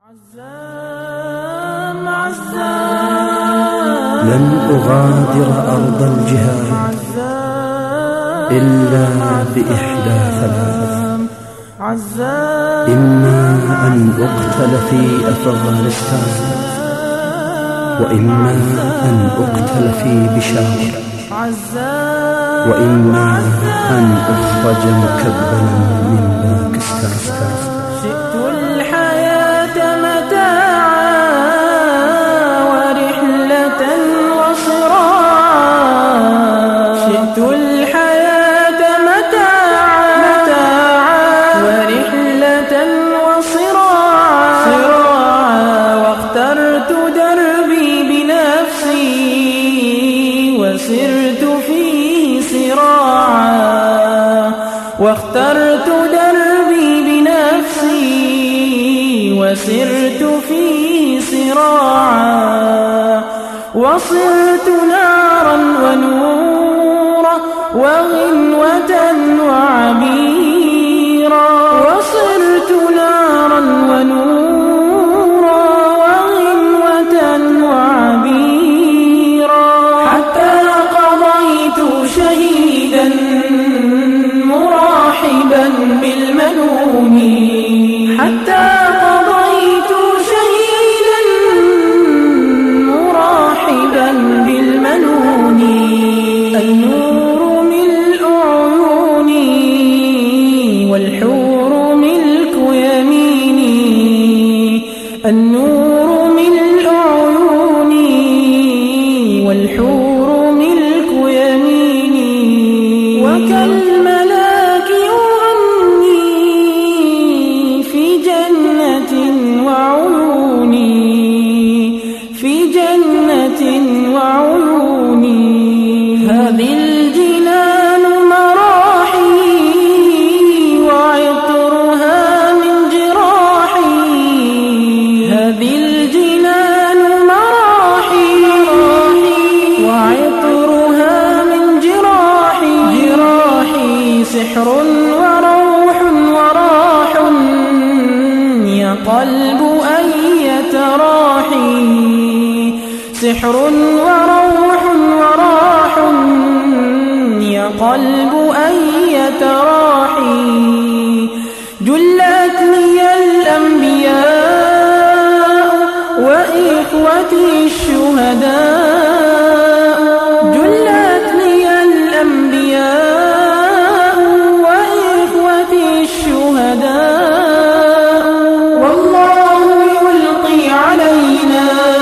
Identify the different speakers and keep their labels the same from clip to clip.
Speaker 1: لن أغادر أرض الجهاد إلا بإحدى ثلاث: إما أن أقتل في أفغانستان، وإما أن أقتل في بشاور، وإما أن أخرج مكبلا من باكستان.
Speaker 2: شئت الحياة متاعا ورحلة وصراعا، شئت الحياة متاعا ورحلة وصراعا، واخترت دربي بنفسي وسرت فيه سراعا، واخترت دربي بنفسي وسرت فيه سراعا، وصرت نارا ونورا وغنوة وعبيرا، وصرت نارا ونورا وغنوة وعبيرا، حتى قضيت شهيدا مراحبا بالمنون، حتى قضيت شهيدا مراحبا بالمنون. النور ملء عيوني والحور ملك يميني، النور ملء عيوني والحور ملك يميني، وكالملاك يغني في جنة وعيوني، في جنة وعيوني. هذه الجنان مراحي وعطرها من جراحي، هذه الجنان مراحي وعطرها من جراحي، جراحي سحر وروح وراح يا قلب أية راحي، سحر وروح وراح يا قلب أية راحي. جلتني الأنبياء وإخوتي الشهداء، جلتني الأنبياء وإخوتي الشهداء، والله يلقي علينا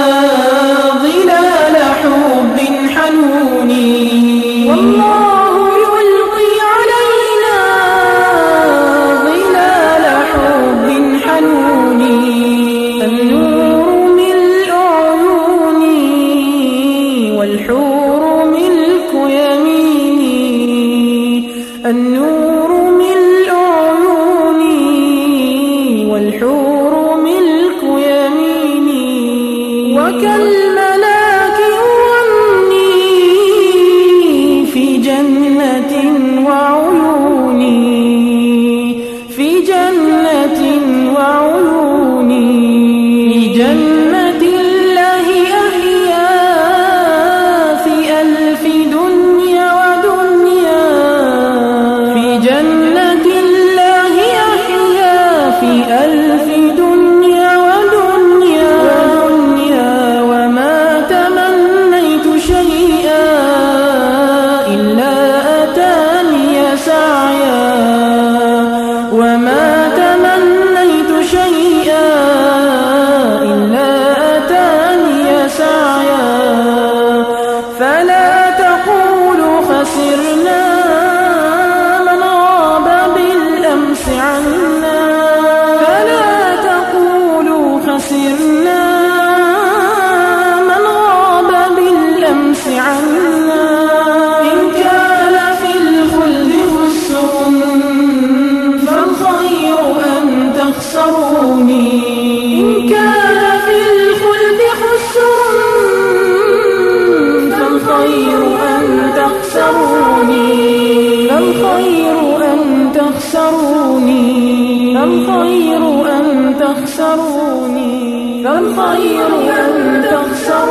Speaker 2: ظلال حب حنون، والله يلقي علينا ظلال حب حنون. النور ملء عيوني والحور ملك يميني، النور ملء عيوني والحور ملك يميني، وكالملاك يغني في جنة وعيوني، في جنة وعيوني. في جنة الله أحيا في ألف دنيا ودنيا، في جنة الله أحيا في ألف دنيا ودنيا، وما تمنيت شيئا إلا أتاني سعيا، وما تمنيت شيئا إلا أتاني سعيا. فلا تقولوا خسرنا من غاب بالأمس عنا، فلا تقولوا خسرنا من غاب بالأمس عنا. إن كان في الخلد خسر فالخير أن تخسروني، إن كان في الخلد خسر فالخير أن تخسروني، فالخير أن تخسروني، فالخير أن تخسروني. تخسروني فالخير أن تخسروني